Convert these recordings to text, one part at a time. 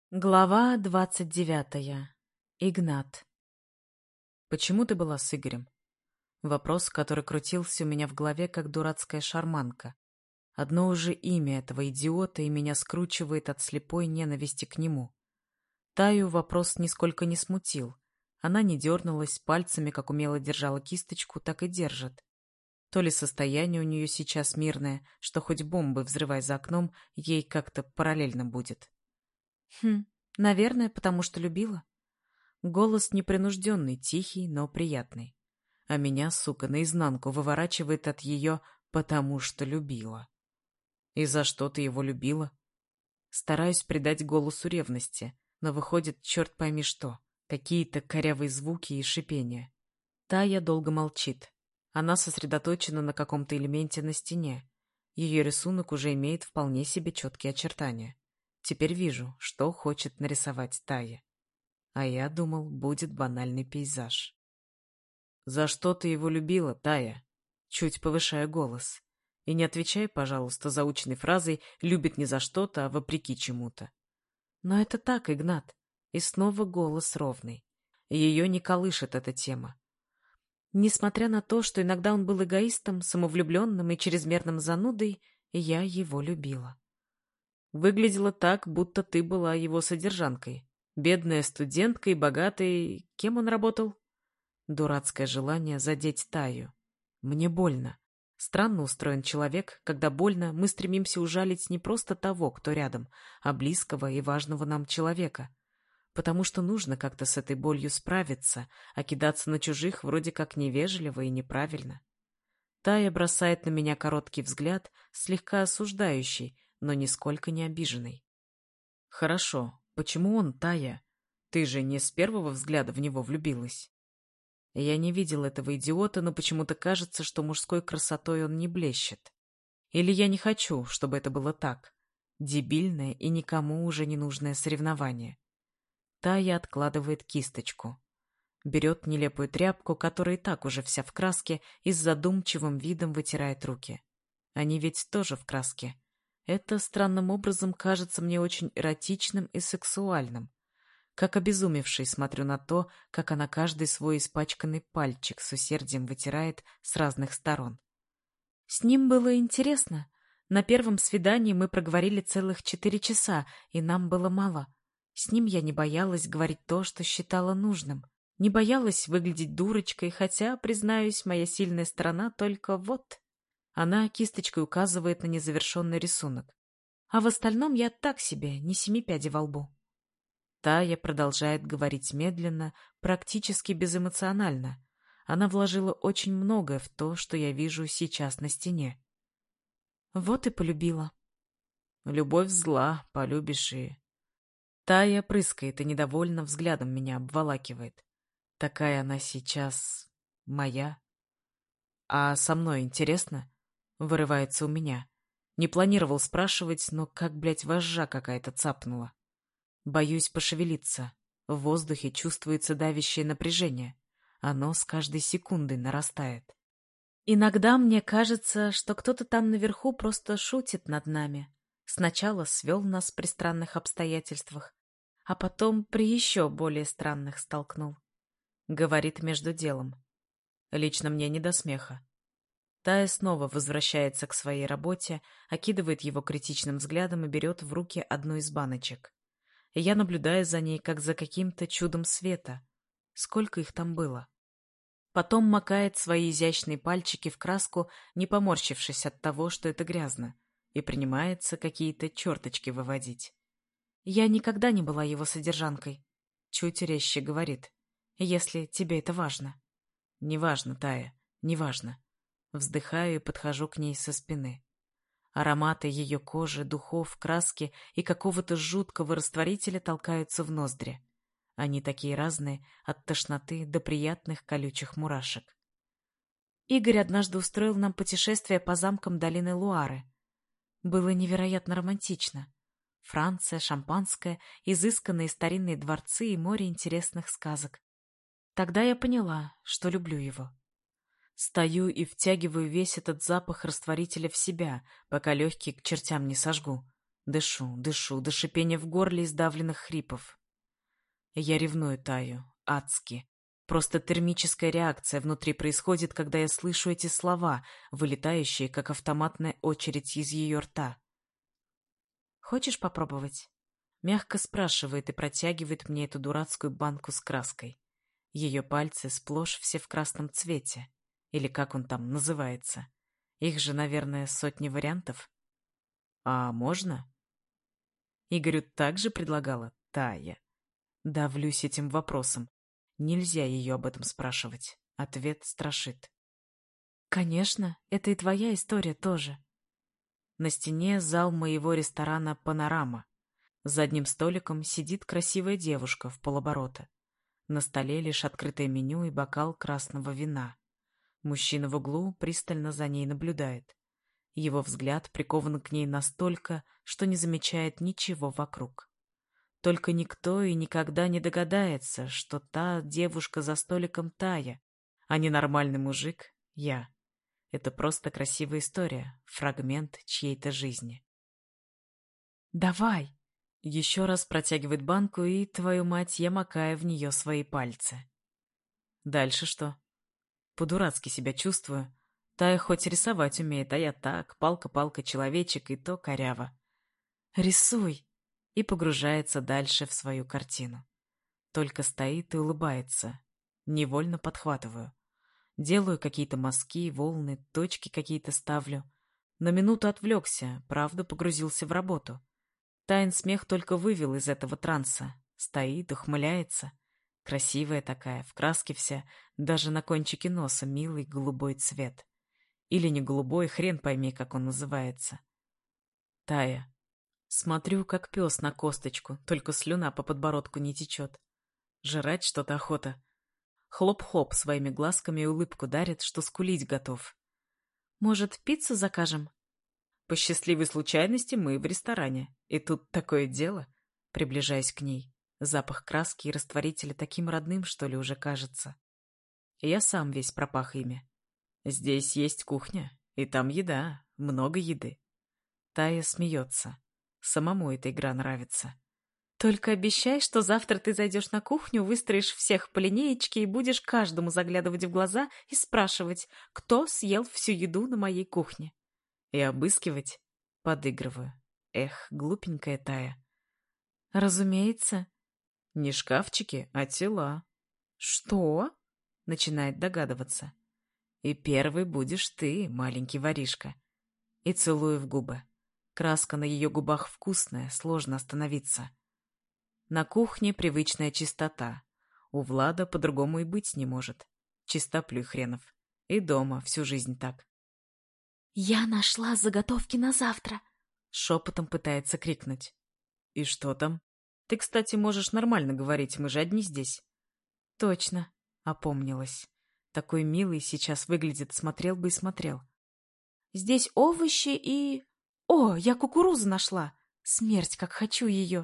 Глава 29. Игнат. «Почему ты была с Игорем?» Вопрос, который крутился у меня в голове, как дурацкая шарманка. Одно уже имя этого идиота и меня скручивает от слепой ненависти к нему. Таю вопрос нисколько не смутил. Она не дернулась, пальцами, как умело держала кисточку, так и держит. То ли состояние у нее сейчас мирное, что хоть бомбы взрывай за окном, ей как-то параллельно будет. Наверное, потому что любила. Голос непринужденный, тихий, но приятный. А меня, сука, наизнанку выворачивает от ее «потому что любила». И за что ты его любила? Стараюсь придать голосу ревности, но выходит черт пойми что. Какие-то корявые звуки и шипения. Тая долго молчит. Она сосредоточена на каком-то элементе на стене. Ее рисунок уже имеет вполне себе четкие очертания. Теперь вижу, что хочет нарисовать Тая. А я думал, будет банальный пейзаж. «За что ты его любила, Тая?» Чуть повышая голос. И не отвечай, пожалуйста, заученной фразой «любит не за что-то, а вопреки чему-то». Но это так, Игнат. И снова голос ровный. Ее не колышет эта тема. Несмотря на то, что иногда он был эгоистом, самовлюбленным и чрезмерным занудой, я его любила. Выглядело так, будто ты была его содержанкой. Бедная студентка и богатый... Кем он работал? Дурацкое желание задеть Таю. Мне больно. Странно устроен человек, когда больно, мы стремимся ужалить не просто того, кто рядом, а близкого и важного нам человека. Потому что нужно как-то с этой болью справиться, а кидаться на чужих вроде как невежливо и неправильно. Тая бросает на меня короткий взгляд, слегка осуждающий, но нисколько не обиженный. Хорошо, почему он, Тая? Ты же не с первого взгляда в него влюбилась. Я не видел этого идиота, но почему-то кажется, что мужской красотой он не блещет. Или я не хочу, чтобы это было так. Дебильное и никому уже не нужное соревнование. Тая откладывает кисточку. Берет нелепую тряпку, которая и так уже вся в краске, и с задумчивым видом вытирает руки. Они ведь тоже в краске. Это странным образом кажется мне очень эротичным и сексуальным. Как обезумевший смотрю на то, как она каждый свой испачканный пальчик с усердием вытирает с разных сторон. С ним было интересно. На первом свидании мы проговорили целых 4 часа, и нам было мало. С ним я не боялась говорить то, что считала нужным. Не боялась выглядеть дурочкой, хотя, признаюсь, моя сильная сторона только вот. Она кисточкой указывает на незавершенный рисунок. А в остальном я так себе, не 7 пядей во лбу. Тая продолжает говорить медленно, практически безэмоционально. Она вложила очень многое в то, что я вижу сейчас на стене. Вот и полюбила. Любовь зла, полюбишь и... Тая прыскает и недовольно взглядом меня обволакивает. Такая она сейчас... моя. А со мной интересно? Вырывается у меня. Не планировал спрашивать, но как, блядь, вожжа какая-то цапнула. Боюсь пошевелиться. В воздухе чувствуется давящее напряжение. Оно с каждой секундой нарастает. Иногда мне кажется, что кто-то там наверху просто шутит над нами. Сначала свел нас при странных обстоятельствах, а потом при еще более странных столкнул. Говорит между делом. Лично мне не до смеха. Тая снова возвращается к своей работе, окидывает его критичным взглядом и берет в руки одну из баночек. Я наблюдаю за ней, как за каким-то чудом света. Сколько их там было? Потом макает свои изящные пальчики в краску, не поморщившись от того, что это грязно, и принимается какие-то черточки выводить. Я никогда не была его содержанкой. Чуть резче говорит. Если тебе это важно. Неважно, Тая, неважно. Вздыхаю и подхожу к ней со спины. Ароматы ее кожи, духов, краски и какого-то жуткого растворителя толкаются в ноздри. Они такие разные, от тошноты до приятных колючих мурашек. Игорь однажды устроил нам путешествие по замкам долины Луары. Было невероятно романтично. Франция, шампанское, изысканные старинные дворцы и море интересных сказок. Тогда я поняла, что люблю его. Стою и втягиваю весь этот запах растворителя в себя, пока легкие к чертям не сожгу. Дышу, дышу, до шипения в горле и сдавленных хрипов. Я ревную Таю, адски. Просто термическая реакция внутри происходит, когда я слышу эти слова, вылетающие, как автоматная очередь из ее рта. «Хочешь попробовать?» Мягко спрашивает и протягивает мне эту дурацкую банку с краской. Ее пальцы сплошь все в красном цвете. Или как он там называется. Их же, наверное, сотни вариантов. А можно? Игорю также предлагала Тая. Давлюсь этим вопросом. Нельзя ее об этом спрашивать. Ответ страшит. Конечно, это и твоя история тоже. На стене зал моего ресторана «Панорама». За одним столиком сидит красивая девушка в полоборота. На столе лишь открытое меню и бокал красного вина. Мужчина в углу пристально за ней наблюдает. Его взгляд прикован к ней настолько, что не замечает ничего вокруг. Только никто и никогда не догадается, что та девушка за столиком Тая, а не нормальный мужик — я. Это просто красивая история, фрагмент чьей-то жизни. «Давай!» Еще раз протягивает банку, и, твою мать, я макаю в нее свои пальцы. Дальше что? По-дурацки себя чувствую. Тая хоть рисовать умеет, а я так, палка-палка, человечек, и то коряво. Рисуй! И погружается дальше в свою картину. Только стоит и улыбается. Невольно подхватываю. Делаю какие-то мазки, волны, точки какие-то ставлю. На минуту отвлекся, правда погрузился в работу. Таин смех только вывел из этого транса. Стоит, ухмыляется. Красивая такая, в краске вся, даже на кончике носа милый голубой цвет. Или не голубой, хрен пойми, как он называется. Тая. Смотрю, как пес на косточку, только слюна по подбородку не течет. Жрать что-то охота. Хлоп-хлоп своими глазками и улыбку дарит, что скулить готов. «Может, пиццу закажем?» По счастливой случайности мы в ресторане. И тут такое дело. Приближаясь к ней. Запах краски и растворителя таким родным, что ли, уже кажется. Я сам весь пропах ими. Здесь есть кухня, и там еда, много еды. Тая смеется. Самому эта игра нравится. «Только обещай, что завтра ты зайдешь на кухню, выстроишь всех по линеечке и будешь каждому заглядывать в глаза и спрашивать, кто съел всю еду на моей кухне». И обыскивать? Подыгрываю. Эх, глупенькая Тая. «Разумеется». Не шкафчики, а тела. «Что?» — начинает догадываться. И первый будешь ты, маленький воришка. И целую в губы. Краска на ее губах вкусная, сложно остановиться. На кухне привычная чистота. У Влада по-другому и быть не может. Чистоплюй хренов. И дома всю жизнь так. «Я нашла заготовки на завтра!» Шепотом пытается крикнуть. И что там? Ты, кстати, можешь нормально говорить, мы же одни здесь. Точно, опомнилась. Такой милый сейчас выглядит, смотрел бы и смотрел. «Здесь овощи и... О, я кукурузу нашла! Смерть, как хочу ее!»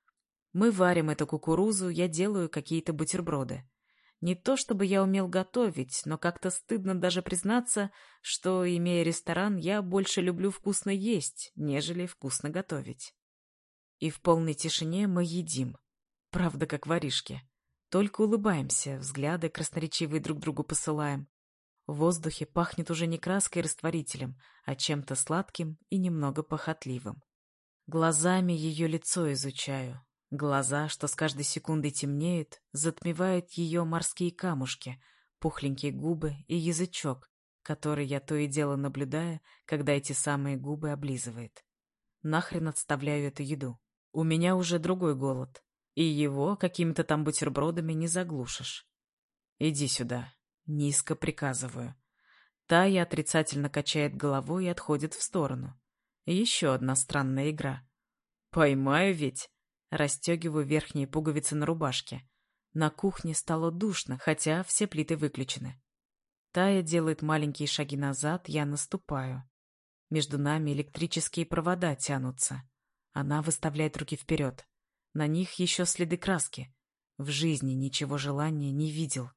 Мы варим эту кукурузу, я делаю какие-то бутерброды. Не то чтобы я умел готовить, но как-то стыдно даже признаться, что, имея ресторан, я больше люблю вкусно есть, нежели вкусно готовить. И в полной тишине мы едим. Правда, как воришки. Только улыбаемся, взгляды красноречивые друг другу посылаем. В воздухе пахнет уже не краской и растворителем, а чем-то сладким и немного похотливым. Глазами ее лицо изучаю. Глаза, что с каждой секундой темнеют, затмевают ее морские камушки, пухленькие губы и язычок, который я то и дело наблюдаю, когда эти самые губы облизывает. Нахрен отставляю эту еду. У меня уже другой голод, и его какими-то там бутербродами не заглушишь. Иди сюда. Низко приказываю. Тая отрицательно качает головой и отходит в сторону. Еще одна странная игра. Поймаю ведь. Расстегиваю верхние пуговицы на рубашке. На кухне стало душно, хотя все плиты выключены. Тая делает маленькие шаги назад, я наступаю. Между нами электрические провода тянутся. Она выставляет руки вперед. На них еще следы краски. В жизни ничего желания не видел.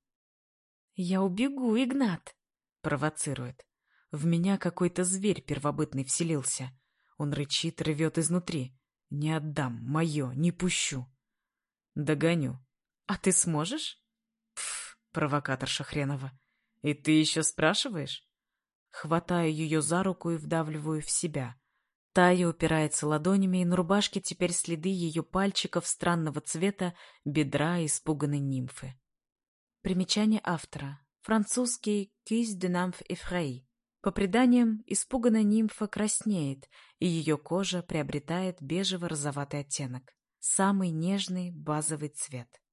«Я убегу, Игнат!» Провоцирует. В меня какой-то зверь первобытный вселился. Он рычит, рвет изнутри. Не отдам, мое, не пущу. Догоню. А ты сможешь? Пф, провокаторша хренова. И ты еще спрашиваешь? Хватаю ее за руку и вдавливаю в себя. Тая упирается ладонями, и на рубашке теперь следы ее пальчиков странного цвета бедра испуганной нимфы. Примечание автора. Французский «Cuisse de nymphe effrayée». По преданиям, испуганная нимфа краснеет, и ее кожа приобретает бежево-розоватый оттенок. Самый нежный базовый цвет.